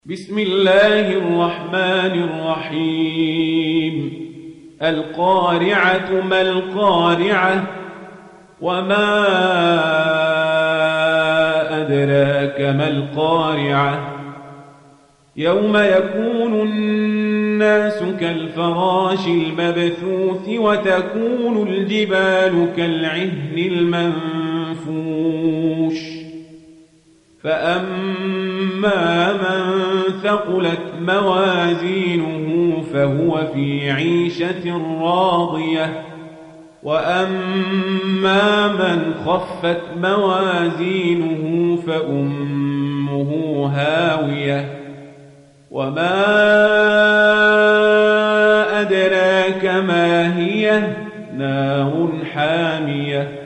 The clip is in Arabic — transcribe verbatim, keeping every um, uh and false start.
بسم الله الرحمن الرحيم القارعة ما القارعة وما أدراك ما القارعة يوم يكون الناس كالفراش المبثوث وتكون الجبال كالعهن المنفوش فأما من ثقلت موازينه فهو في عيشة راضية وأما من خفت موازينه فأمه هاوية وما أدراك ما هي نار حامية